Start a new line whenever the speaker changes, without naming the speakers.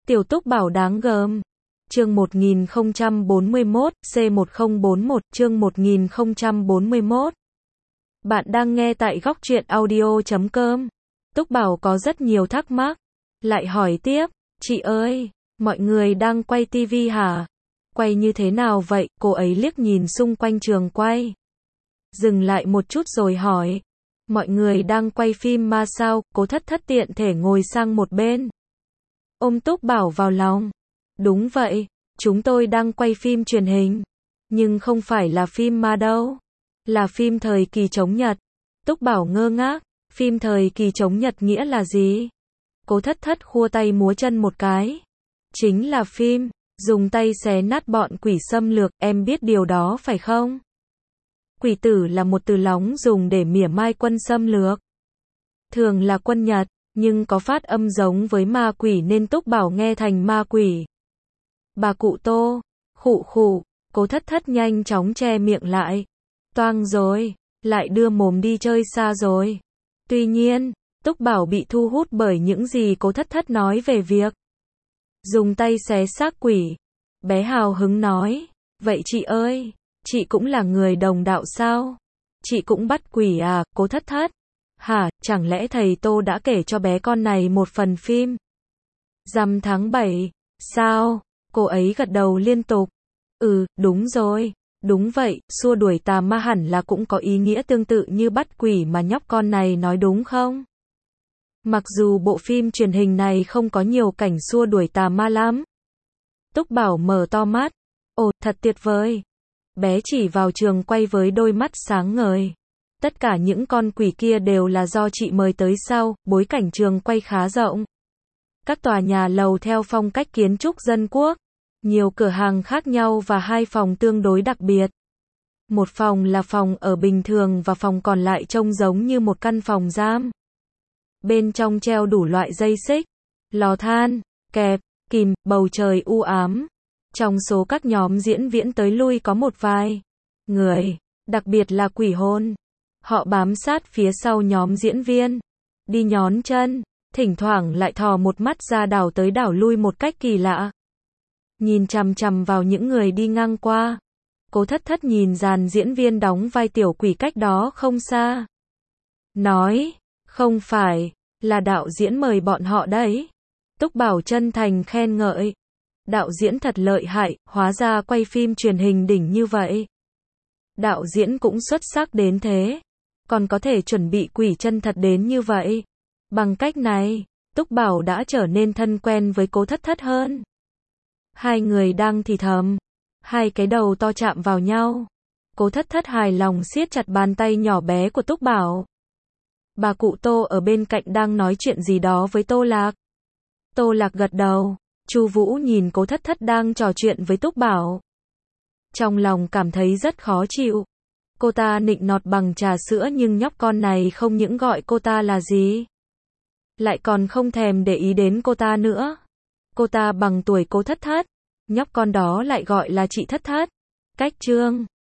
Tiểu Túc Bảo đáng gờm. Chương 1041, C1041, chương 1041. Bạn đang nghe tại góc truyện audio.com. Túc Bảo có rất nhiều thắc mắc. Lại hỏi tiếp, chị ơi, mọi người đang quay tivi hả? Quay như thế nào vậy? Cô ấy liếc nhìn xung quanh trường quay. Dừng lại một chút rồi hỏi. Mọi người đang quay phim ma sao? Cố Thất Thất tiện thể ngồi sang một bên. Ôm Túc Bảo vào lòng. Đúng vậy, chúng tôi đang quay phim truyền hình. Nhưng không phải là phim ma đâu. Là phim thời kỳ chống Nhật. Túc Bảo ngơ ngác, phim thời kỳ chống Nhật nghĩa là gì? Cố Thất Thất khua tay múa chân một cái. Chính là phim, dùng tay xé nát bọn quỷ xâm lược, em biết điều đó phải không? Quỷ tử là một từ lóng dùng để mỉa mai quân xâm lược. Thường là quân Nhật, nhưng có phát âm giống với ma quỷ nên Túc Bảo nghe thành ma quỷ. Bà cụ Tô, khụ khụ, Cố Thất Thất nhanh chóng che miệng lại. Toang rồi, lại đưa mồm đi chơi xa rồi. Tuy nhiên, Túc Bảo bị thu hút bởi những gì Cố Thất Thất nói về việc dùng tay xé xác quỷ. Bé hào hứng nói, vậy chị ơi, chị cũng là người đồng đạo sao? Chị cũng bắt quỷ à? Cố Thất Thất. Hả, chẳng lẽ thầy Tô đã kể cho bé con này một phần phim Rằm tháng 7, sao? Cô ấy gật đầu liên tục. Ừ, đúng rồi. Đúng vậy, xua đuổi tà ma hẳn là cũng có ý nghĩa tương tự như bắt quỷ mà nhóc con này nói đúng không? Mặc dù bộ phim truyền hình này không có nhiều cảnh xua đuổi tà ma lắm. Túc Bảo mở to mắt. Ồ, thật tuyệt vời. Bé chỉ vào trường quay với đôi mắt sáng ngời. Tất cả những con quỷ kia đều là do chị mời tới sau, bối cảnh trường quay khá rộng. Các tòa nhà lầu theo phong cách kiến trúc dân quốc. Nhiều cửa hàng khác nhau và hai phòng tương đối đặc biệt. Một phòng là phòng ở bình thường và phòng còn lại trông giống như một căn phòng giam. Bên trong treo đủ loại dây xích, lò than, kẹp, kìm, bầu trời u ám. Trong số các nhóm diễn viên tới lui có một vài người, đặc biệt là quỷ hồn. Họ bám sát phía sau nhóm diễn viên, đi nhón chân, thỉnh thoảng lại thò một mắt ra đảo tới đảo lui một cách kỳ lạ. Nhìn chằm chằm vào những người đi ngang qua. Cố Thất Thất nhìn dàn diễn viên đóng vai tiểu quỷ cách đó không xa. Nói, không phải, là đạo diễn mời bọn họ đấy. Túc Bảo chân thành khen ngợi. Đạo diễn thật lợi hại, hóa ra quay phim truyền hình đỉnh như vậy. Đạo diễn cũng xuất sắc đến thế. Còn có thể chuẩn bị quỷ chân thật đến như vậy. Bằng cách này, Túc Bảo đã trở nên thân quen với Cố Thất Thất hơn. Hai người đang thì thầm. Hai cái đầu to chạm vào nhau. Cố Thất Thất hài lòng siết chặt bàn tay nhỏ bé của Túc Bảo. Bà cụ Tô ở bên cạnh đang nói chuyện gì đó với Tô Lạc. Tô Lạc gật đầu. Chu Vũ nhìn Cố Thất Thất đang trò chuyện với Túc Bảo. Trong lòng cảm thấy rất khó chịu. Cô ta nịnh nọt bằng trà sữa nhưng nhóc con này không những gọi cô ta là gì, lại còn không thèm để ý đến cô ta nữa. Cô ta bằng tuổi Cố Thất Thất, nhóc con đó lại gọi là chị Thất Thất. Cách chương